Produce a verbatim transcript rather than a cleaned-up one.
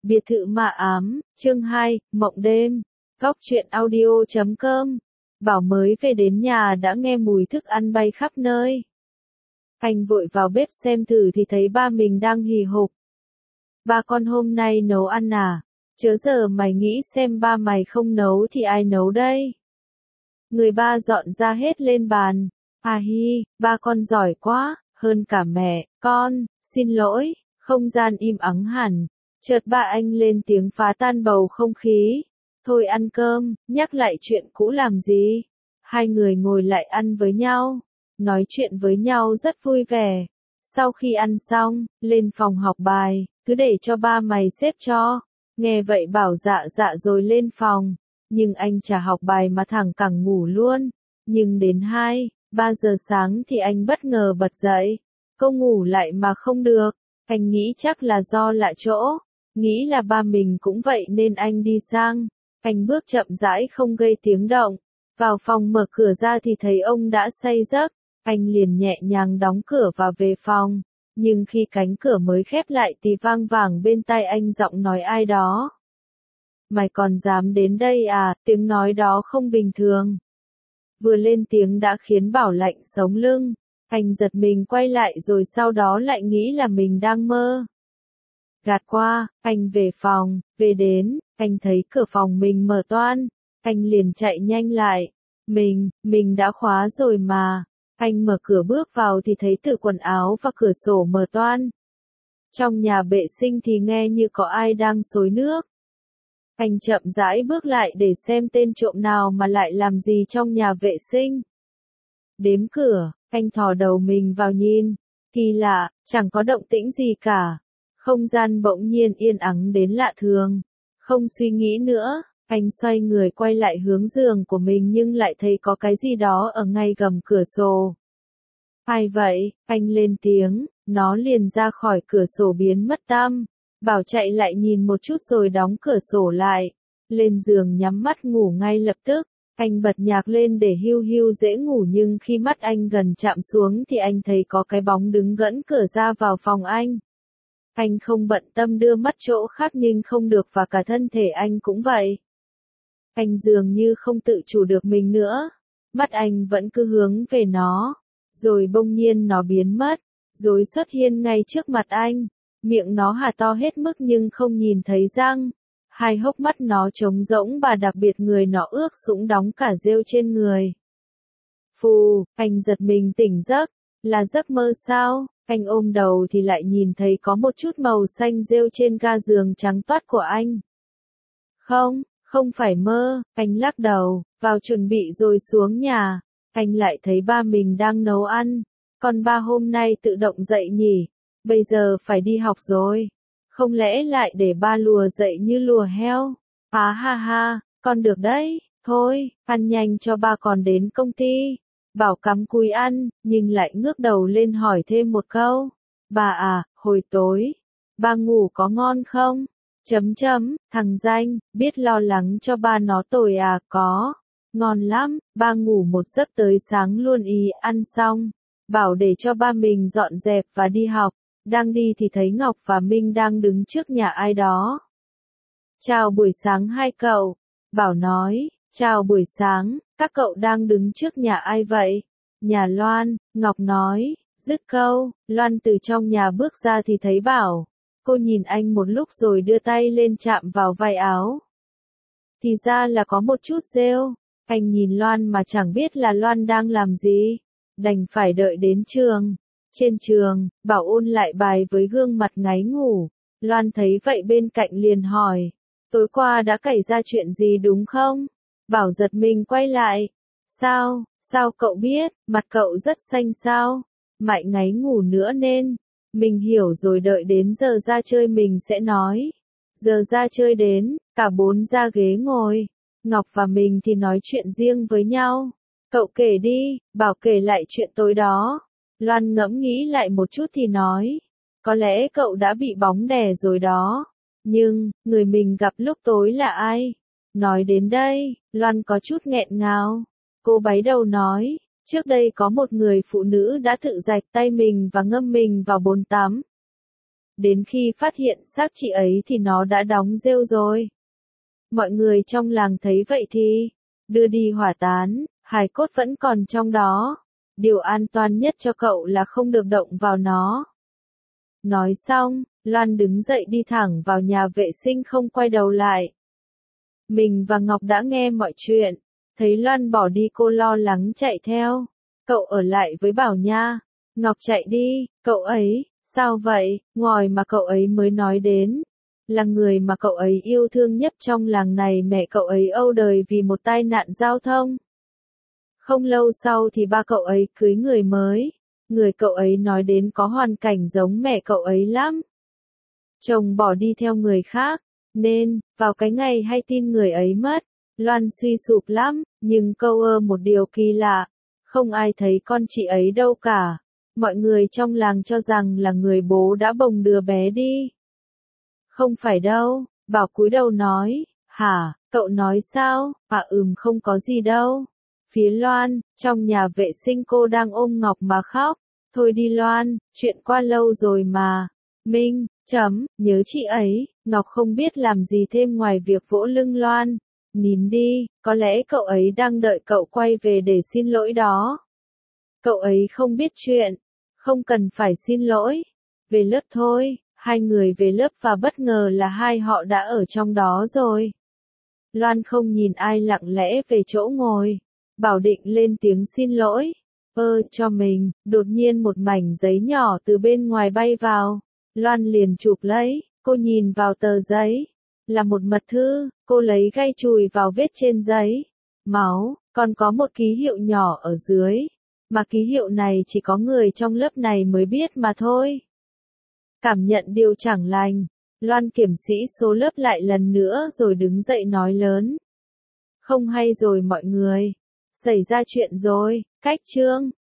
Biệt thự ma ám, chương hai, mộng đêm. Góc truyện audio chấm com. Bảo mới về đến nhà đã nghe mùi thức ăn bay khắp nơi. Anh vội vào bếp xem thử thì thấy ba mình đang hì hục. Ba con hôm nay nấu ăn à? Chớ giờ mày nghĩ xem ba mày không nấu thì ai nấu đây? Người ba dọn ra hết lên bàn. À hi, ba con giỏi quá, hơn cả mẹ, con, xin lỗi. Không gian im ắng hẳn. Chợt ba anh lên tiếng phá tan bầu không khí. Thôi ăn cơm, nhắc lại chuyện cũ làm gì? Hai người ngồi lại ăn với nhau, nói chuyện với nhau rất vui vẻ. Sau khi ăn xong, lên phòng học bài, cứ để cho ba mày xếp cho. Nghe vậy Bảo dạ dạ rồi lên phòng, nhưng anh chả học bài mà thẳng cẳng ngủ luôn. Nhưng đến hai, ba giờ sáng thì anh bất ngờ bật dậy. Câu ngủ lại mà không được, anh nghĩ chắc là do lạ chỗ. Nghĩ là ba mình cũng vậy nên anh đi sang. Anh bước chậm rãi không gây tiếng động. Vào phòng mở cửa ra thì thấy ông đã say giấc. Anh liền nhẹ nhàng đóng cửa và về phòng. Nhưng khi cánh cửa mới khép lại thì vang vẳng bên tai anh giọng nói ai đó. Mày còn dám đến đây à? Tiếng nói đó không bình thường. Vừa lên tiếng đã khiến Bảo lạnh sống lưng. Anh giật mình quay lại rồi sau đó lại nghĩ là mình đang mơ. Gạt qua, anh về phòng, về đến, anh thấy cửa phòng mình mở toang, anh liền chạy nhanh lại. Mình, mình đã khóa rồi mà. Anh mở cửa bước vào thì thấy tủ quần áo và cửa sổ mở toang. Trong nhà vệ sinh thì nghe như có ai đang xối nước. Anh chậm rãi bước lại để xem tên trộm nào mà lại làm gì trong nhà vệ sinh. Đếm cửa, anh thò đầu mình vào nhìn. Kỳ lạ, chẳng có động tĩnh gì cả. Không gian bỗng nhiên yên ắng đến lạ thường. Không suy nghĩ nữa, anh xoay người quay lại hướng giường của mình nhưng lại thấy có cái gì đó ở ngay gầm cửa sổ. Ai vậy? Anh lên tiếng, nó liền ra khỏi cửa sổ biến mất tăm. Bảo chạy lại nhìn một chút rồi đóng cửa sổ lại. Lên giường nhắm mắt ngủ ngay lập tức. Anh bật nhạc lên để hiu hiu dễ ngủ nhưng khi mắt anh gần chạm xuống thì anh thấy có cái bóng đứng gẫn cửa ra vào phòng anh. Anh không bận tâm đưa mắt chỗ khác nhưng không được và cả thân thể anh cũng vậy. Anh dường như không tự chủ được mình nữa. Mắt anh vẫn cứ hướng về nó. Rồi bỗng nhiên nó biến mất. Rồi xuất hiện ngay trước mặt anh. Miệng nó hà to hết mức nhưng không nhìn thấy răng. Hai hốc mắt nó trống rỗng và đặc biệt người nó ướt sũng đóng cả rêu trên người. Phù, anh giật mình tỉnh giấc. Là giấc mơ sao? Anh ôm đầu thì lại nhìn thấy có một chút màu xanh rêu trên ga giường trắng toát của anh. Không, không phải mơ, anh lắc đầu, vào chuẩn bị rồi xuống nhà. Anh lại thấy ba mình đang nấu ăn. Con ba hôm nay tự động dậy nhỉ? Bây giờ phải đi học rồi. Không lẽ lại để ba lùa dậy như lùa heo? À ha ha, con được đấy, thôi, ăn nhanh cho ba còn đến công ty. Bảo cắm cúi ăn, nhưng lại ngước đầu lên hỏi thêm một câu. Bà à, hồi tối, ba ngủ có ngon không? Chấm chấm, thằng danh, biết lo lắng cho ba nó tồi à, có. Ngon lắm, ba ngủ một giấc tới sáng luôn ý, ăn xong. Bảo để cho ba mình dọn dẹp và đi học. Đang đi thì thấy Ngọc và Minh đang đứng trước nhà ai đó. Chào buổi sáng hai cậu. Bảo nói, chào buổi sáng, các cậu đang đứng trước nhà ai vậy? Nhà Loan, Ngọc nói, dứt câu, Loan từ trong nhà bước ra thì thấy Bảo. Cô nhìn anh một lúc rồi đưa tay lên chạm vào vai áo. Thì ra là có một chút rêu. Anh nhìn Loan mà chẳng biết là Loan đang làm gì. Đành phải đợi đến trường. Trên trường, Bảo ôn lại bài với gương mặt ngáy ngủ. Loan thấy vậy bên cạnh liền hỏi. Tối qua đã xảy ra chuyện gì đúng không? Bảo giật mình quay lại. Sao, sao cậu biết, mặt cậu rất xanh sao? Mại ngáy ngủ nữa nên. Mình hiểu rồi, đợi đến giờ ra chơi mình sẽ nói. Giờ ra chơi đến, cả bốn ra ghế ngồi. Ngọc và mình thì nói chuyện riêng với nhau. Cậu kể đi, Bảo kể lại chuyện tối đó. Loan ngẫm nghĩ lại một chút thì nói. Có lẽ cậu đã bị bóng đè rồi đó. Nhưng, người mình gặp lúc tối là ai? Nói đến đây, Loan có chút nghẹn ngào. Cô bái đầu nói, trước đây có một người phụ nữ đã tự rạch tay mình và ngâm mình vào bồn tắm. Đến khi phát hiện xác chị ấy thì nó đã đóng rêu rồi. Mọi người trong làng thấy vậy thì đưa đi hỏa táng, hài cốt vẫn còn trong đó. Điều an toàn nhất cho cậu là không được động vào nó. Nói xong, Loan đứng dậy đi thẳng vào nhà vệ sinh không quay đầu lại. Mình và Ngọc đã nghe mọi chuyện, thấy Loan bỏ đi cô lo lắng chạy theo. Cậu ở lại với Bảo nha. Ngọc chạy đi, cậu ấy, sao vậy, ngòi mà cậu ấy mới nói đến. Là người mà cậu ấy yêu thương nhất trong làng này, mẹ cậu ấy âu đời vì một tai nạn giao thông. Không lâu sau thì ba cậu ấy cưới người mới. Người cậu ấy nói đến có hoàn cảnh giống mẹ cậu ấy lắm. Chồng bỏ đi theo người khác, nên, vào cái ngày hay tin người ấy mất, Loan suy sụp lắm, nhưng câu ơ một điều kỳ lạ, không ai thấy con chị ấy đâu cả. Mọi người trong làng cho rằng là người bố đã bồng đứa bé đi. Không phải đâu, Bảo cúi đầu nói, hả, cậu nói sao, à ừm không có gì đâu. Phía Loan, trong nhà vệ sinh cô đang ôm Ngọc mà khóc. Thôi đi Loan, chuyện qua lâu rồi mà. Minh, chấm, nhớ chị ấy. Ngọc không biết làm gì thêm ngoài việc vỗ lưng Loan. Nín đi, có lẽ cậu ấy đang đợi cậu quay về để xin lỗi đó. Cậu ấy không biết chuyện, không cần phải xin lỗi. Về lớp thôi, hai người về lớp và bất ngờ là hai họ đã ở trong đó rồi. Loan không nhìn ai lặng lẽ về chỗ ngồi. Bảo định lên tiếng xin lỗi. Ơ cho mình, đột nhiên một mảnh giấy nhỏ từ bên ngoài bay vào. Loan liền chụp lấy, cô nhìn vào tờ giấy. Là một mật thư, cô lấy gay chùi vào vết trên giấy. Máu, còn có một ký hiệu nhỏ ở dưới. Mà ký hiệu này chỉ có người trong lớp này mới biết mà thôi. Cảm nhận điều chẳng lành, Loan kiểm sĩ số lớp lại lần nữa rồi đứng dậy nói lớn. Không hay rồi mọi người. Xảy ra chuyện rồi, cách chương.